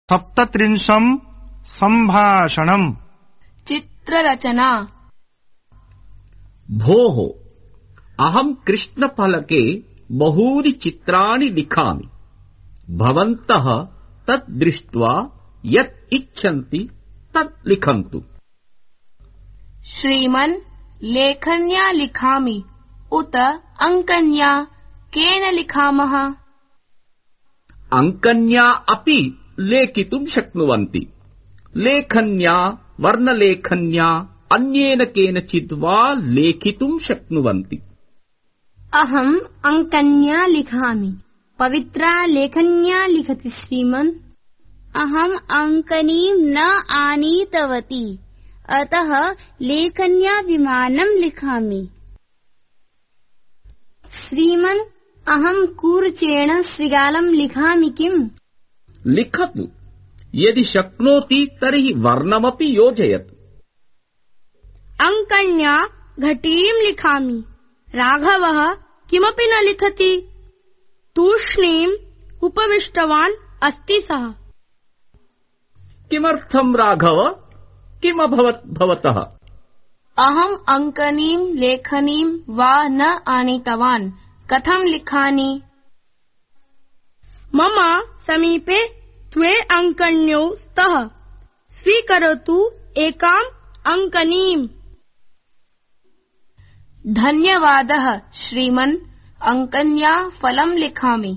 सप्तत्रिंशं सम्भाषणम्। चित्ररचना। भोः, अहं कृष्णफलके बहूनि चित्राणि लिखामि। भवन्तः तत् दृष्ट्वा यत् इच्छन्ति तत् लिखन्तु। श्रीमन्, लेखन्या लिखामि उत अङ्कन्या केन लिखामः? अङ्कन्या अपि लेखितुं शक्नुवन्ति। लेखन्या, वर्णलेखन्या, अन्येन केनचित् वा लेखितुं शक्नुवन्ति। अहम् अङ्कन्या लिखामि। पवित्रा लेखन्या लिखति श्रीमन्। अहम् अङ्कनीं न आनीतवती, अतः लेखन्या विमानं लिखामि। श्रीमन्, अहम् कूर्चेण शृगालं लिखामि किम्? लिखतु। यदि शक्नोति तर्हि वर्णमपि योजयतु। अङ्कन्या घटीं लिखामि। राघवः किमपि न लिखति। तूष्णीम् उपविष्टवान् अस्ति सः। किमर्थं राघव? किमभवत् भवतः? अहम् अङ्कनीं लेखनीं वा न आनीतवान्। कथं लिखानि? मम समीपे द्वे अङ्कन्यौ स्तः। स्वीकरोतु एकाम् अङ्कनीम्। धन्यवादः श्रीमन्, अङ्कन्या फलं लिखामि।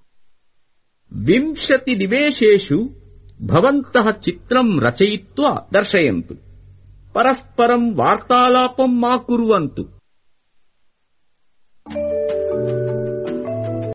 20 निमेषेषु भवन्तः चित्रं रचयित्वा दर्शयन्तु। परस्परं वार्तालापं मा कुर्वन्तु।